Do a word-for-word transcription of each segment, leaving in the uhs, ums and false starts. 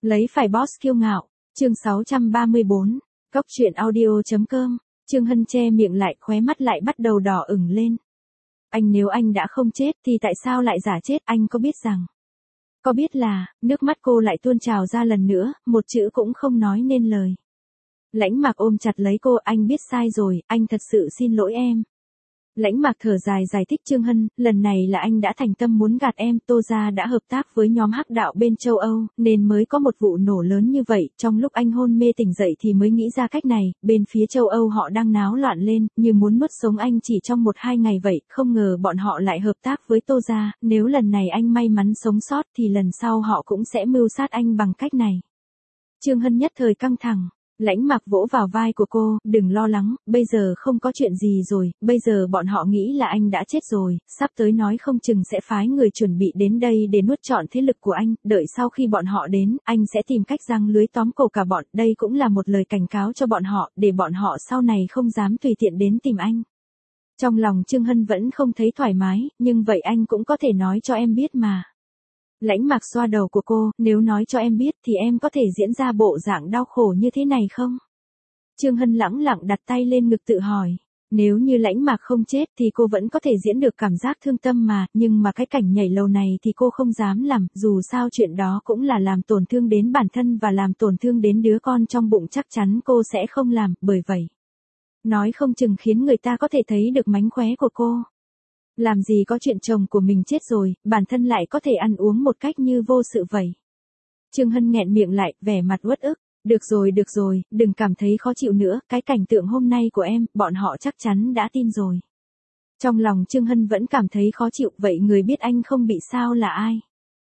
Lấy phải boss kiêu ngạo, chương sáu trăm ba mươi bốn, Cóc truyện audio.com, Trương Hân che miệng lại, khóe mắt lại bắt đầu đỏ ửng lên. Anh nếu anh đã không chết thì tại sao lại giả chết, anh có biết rằng... Có biết là, nước mắt cô lại tuôn trào ra lần nữa, một chữ cũng không nói nên lời. Lãnh Mạc ôm chặt lấy cô, anh biết sai rồi, anh thật sự xin lỗi em. Lãnh Mạc thở dài giải thích Trương Hân, lần này là anh đã thành tâm muốn gạt em, Tô gia đã hợp tác với nhóm hắc đạo bên châu Âu, nên mới có một vụ nổ lớn như vậy, trong lúc anh hôn mê tỉnh dậy thì mới nghĩ ra cách này, bên phía châu Âu họ đang náo loạn lên, như muốn nuốt sống anh chỉ trong một hai ngày vậy, không ngờ bọn họ lại hợp tác với Tô gia, nếu lần này anh may mắn sống sót thì lần sau họ cũng sẽ mưu sát anh bằng cách này. Trương Hân nhất thời căng thẳng. Lãnh Mạc vỗ vào vai của cô, đừng lo lắng, bây giờ không có chuyện gì rồi, bây giờ bọn họ nghĩ là anh đã chết rồi, sắp tới nói không chừng sẽ phái người chuẩn bị đến đây để nuốt trọn thế lực của anh, đợi sau khi bọn họ đến, anh sẽ tìm cách giăng lưới tóm cổ cả bọn, đây cũng là một lời cảnh cáo cho bọn họ, để bọn họ sau này không dám tùy tiện đến tìm anh. Trong lòng Trương Hân vẫn không thấy thoải mái, nhưng vậy anh cũng có thể nói cho em biết mà. Lãnh Mạc xoa đầu của cô, nếu nói cho em biết thì em có thể diễn ra bộ dạng đau khổ như thế này không? Trương Hân lẳng lặng đặt tay lên ngực tự hỏi, nếu như Lãnh Mạc không chết thì cô vẫn có thể diễn được cảm giác thương tâm mà, nhưng mà cái cảnh nhảy lầu này thì cô không dám làm, dù sao chuyện đó cũng là làm tổn thương đến bản thân và làm tổn thương đến đứa con trong bụng, chắc chắn cô sẽ không làm, bởi vậy. Nói không chừng khiến người ta có thể thấy được mánh khóe của cô. Làm gì có chuyện chồng của mình chết rồi, bản thân lại có thể ăn uống một cách như vô sự vậy. Trương Hân nghẹn miệng lại, vẻ mặt uất ức. Được rồi, được rồi, đừng cảm thấy khó chịu nữa, cái cảnh tượng hôm nay của em, bọn họ chắc chắn đã tin rồi. Trong lòng Trương Hân vẫn cảm thấy khó chịu, vậy người biết anh không bị sao là ai?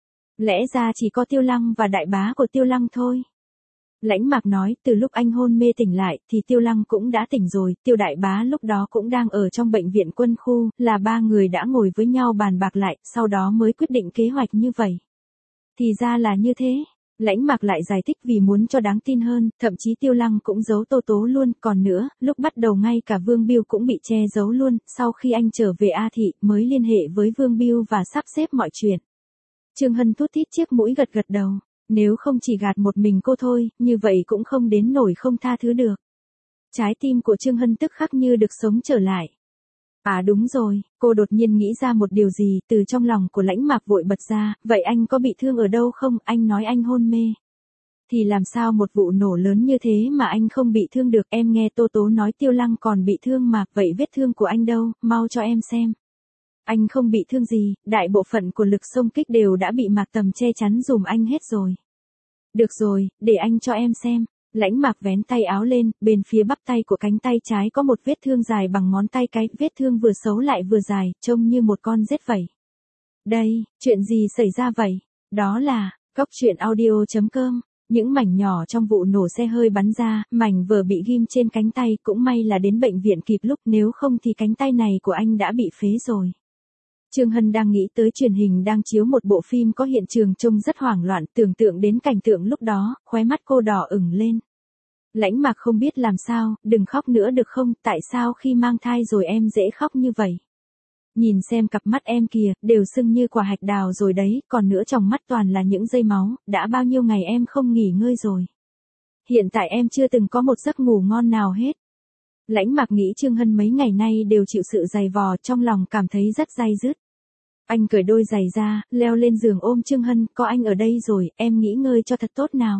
Lẽ ra chỉ có Tiêu Lăng và đại bá của Tiêu Lăng thôi. Lãnh Mạc nói, từ lúc anh hôn mê tỉnh lại, thì Tiêu Lăng cũng đã tỉnh rồi, Tiêu đại bá lúc đó cũng đang ở trong bệnh viện quân khu, là ba người đã ngồi với nhau bàn bạc lại, sau đó mới quyết định kế hoạch như vậy. Thì ra là như thế. Lãnh Mạc lại giải thích vì muốn cho đáng tin hơn, thậm chí Tiêu Lăng cũng giấu Tô Tố luôn, còn nữa, lúc bắt đầu ngay cả Vương Biêu cũng bị che giấu luôn, sau khi anh trở về A Thị, mới liên hệ với Vương Biêu và sắp xếp mọi chuyện. Trương Hân thút thít chiếc mũi gật gật đầu. Nếu không chỉ gạt một mình cô thôi, như vậy cũng không đến nổi không tha thứ được. Trái tim của Trương Hân tức khắc như được sống trở lại. À đúng rồi, cô đột nhiên nghĩ ra một điều gì, từ trong lòng của Lãnh Mạc vội bật ra, vậy anh có bị thương ở đâu không, anh nói anh hôn mê. Thì làm sao một vụ nổ lớn như thế mà anh không bị thương được, em nghe Tô Tố nói Tiêu Lăng còn bị thương mà, vậy vết thương của anh đâu, mau cho em xem. Anh không bị thương gì, đại bộ phận của lực xông kích đều đã bị Mạc Tầm che chắn dùm anh hết rồi. Được rồi, để anh cho em xem. Lãnh Mạc vén tay áo lên, bên phía bắp tay của cánh tay trái có một vết thương dài bằng ngón tay cái, vết thương vừa xấu lại vừa dài, trông như một con rết vậy. Đây, chuyện gì xảy ra vậy? Đó là, Cóc truyện audio.com. Những mảnh nhỏ trong vụ nổ xe hơi bắn ra, mảnh vừa bị ghim trên cánh tay, cũng may là đến bệnh viện kịp lúc, nếu không thì cánh tay này của anh đã bị phế rồi. Trương Hân đang nghĩ tới truyền hình đang chiếu một bộ phim có hiện trường trông rất hoảng loạn, tưởng tượng đến cảnh tượng lúc đó, khóe mắt cô đỏ ửng lên. Lãnh Mạc không biết làm sao, đừng khóc nữa được không, tại sao khi mang thai rồi em dễ khóc như vậy? Nhìn xem cặp mắt em kìa, đều sưng như quả hạch đào rồi đấy, còn nữa trong mắt toàn là những dây máu, đã bao nhiêu ngày em không nghỉ ngơi rồi. Hiện tại em chưa từng có một giấc ngủ ngon nào hết. Lãnh Mạc nghĩ Trương Hân mấy ngày nay đều chịu sự dày vò, trong lòng cảm thấy rất day dứt. Anh cởi đôi giày ra, leo lên giường ôm Trương Hân, có anh ở đây rồi, em nghỉ ngơi cho thật tốt nào.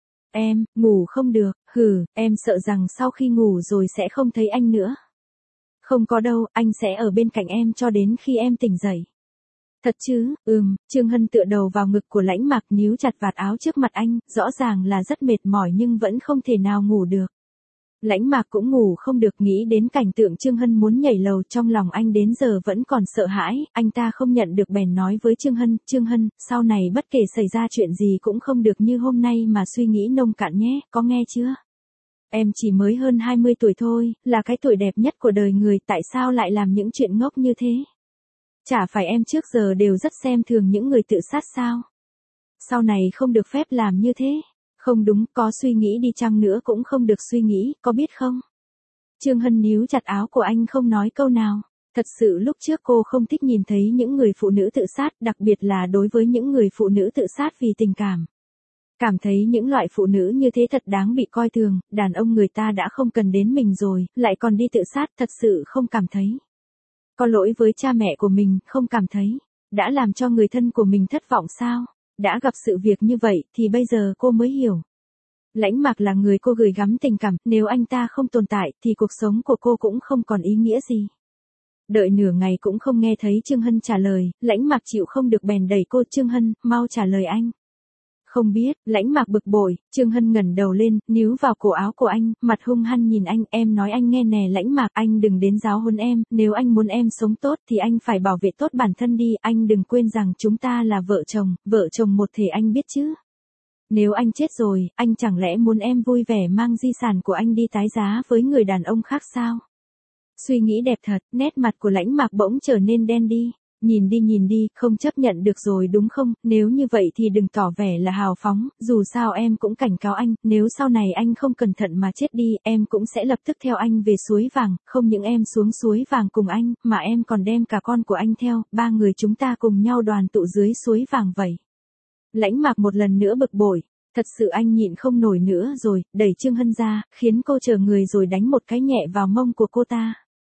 Em, ngủ không được, hừ, em sợ rằng sau khi ngủ rồi sẽ không thấy anh nữa. Không có đâu, anh sẽ ở bên cạnh em cho đến khi em tỉnh dậy. Thật chứ, ừm, Trương Hân tựa đầu vào ngực của Lãnh Mạc, níu chặt vạt áo trước mặt anh, rõ ràng là rất mệt mỏi nhưng vẫn không thể nào ngủ được. Lãnh Mạc cũng ngủ không được, nghĩ đến cảnh tượng Trương Hân muốn nhảy lầu, trong lòng anh đến giờ vẫn còn sợ hãi, anh ta không nhận được bèn nói với Trương Hân, Trương Hân, sau này bất kể xảy ra chuyện gì cũng không được như hôm nay mà suy nghĩ nông cạn nhé, có nghe chưa? Em chỉ mới hơn hai mươi tuổi thôi, là cái tuổi đẹp nhất của đời người, tại sao lại làm những chuyện ngốc như thế? Chả phải em trước giờ đều rất xem thường những người tự sát sao? Sau này không được phép làm như thế. Không đúng, có suy nghĩ đi chăng nữa cũng không được suy nghĩ, có biết không? Trương Hân níu chặt áo của anh không nói câu nào. Thật sự lúc trước cô không thích nhìn thấy những người phụ nữ tự sát, đặc biệt là đối với những người phụ nữ tự sát vì tình cảm. Cảm thấy những loại phụ nữ như thế thật đáng bị coi thường, đàn ông người ta đã không cần đến mình rồi, lại còn đi tự sát, thật sự không cảm thấy. Có lỗi với cha mẹ của mình, không cảm thấy. Đã làm cho người thân của mình thất vọng sao? Đã gặp sự việc như vậy thì bây giờ cô mới hiểu. Lãnh Mạc là người cô gửi gắm tình cảm, nếu anh ta không tồn tại thì cuộc sống của cô cũng không còn ý nghĩa gì. Đợi nửa ngày cũng không nghe thấy Trương Hân trả lời, Lãnh Mạc chịu không được bèn đẩy cô, Trương Hân, mau trả lời anh. Không biết, Lãnh Mạc bực bội, Trương Hân ngẩng đầu lên, níu vào cổ áo của anh, mặt hung hăng nhìn anh, em nói anh nghe nè Lãnh Mạc, anh đừng đến giáo huấn em, nếu anh muốn em sống tốt thì anh phải bảo vệ tốt bản thân đi, anh đừng quên rằng chúng ta là vợ chồng, vợ chồng một thể anh biết chứ. Nếu anh chết rồi, anh chẳng lẽ muốn em vui vẻ mang di sản của anh đi tái giá với người đàn ông khác sao? Suy nghĩ đẹp thật, nét mặt của Lãnh Mạc bỗng trở nên đen đi. Nhìn đi nhìn đi, không chấp nhận được rồi đúng không, nếu như vậy thì đừng tỏ vẻ là hào phóng, dù sao em cũng cảnh cáo anh, nếu sau này anh không cẩn thận mà chết đi, em cũng sẽ lập tức theo anh về suối vàng, không những em xuống suối vàng cùng anh, mà em còn đem cả con của anh theo, ba người chúng ta cùng nhau đoàn tụ dưới suối vàng vậy. Lãnh Mạc một lần nữa bực bội, thật sự anh nhịn không nổi nữa rồi, đẩy Trương Hân ra, khiến cô chờ người rồi đánh một cái nhẹ vào mông của cô ta.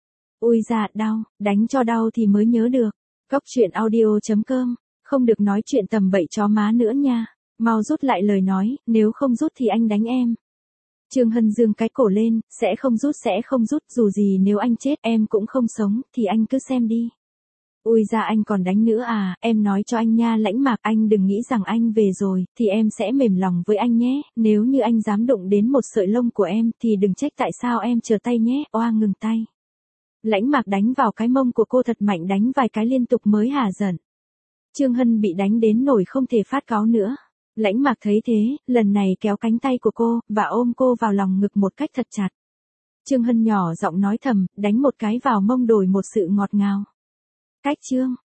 Ui da, đau, đánh cho đau thì mới nhớ được. Góc truyện audio chấm com, không được nói chuyện tầm bậy chó má nữa nha. Mau rút lại lời nói, nếu không rút thì anh đánh em. Trương Hân dương cái cổ lên, sẽ không rút sẽ không rút, dù gì nếu anh chết em cũng không sống, thì anh cứ xem đi. Ui da anh còn đánh nữa à, em nói cho anh nha Lãnh Mạc, anh đừng nghĩ rằng anh về rồi, thì em sẽ mềm lòng với anh nhé, nếu như anh dám đụng đến một sợi lông của em, thì đừng trách tại sao em chờ tay nhé, oa ngừng tay. Lãnh Mạc đánh vào cái mông của cô thật mạnh, đánh vài cái liên tục mới hả giận. Trương Hân bị đánh đến nổi không thể phát cáu nữa. Lãnh Mạc thấy thế, lần này kéo cánh tay của cô, và ôm cô vào lòng ngực một cách thật chặt. Trương Hân nhỏ giọng nói thầm, đánh một cái vào mông đổi một sự ngọt ngào. Cách chương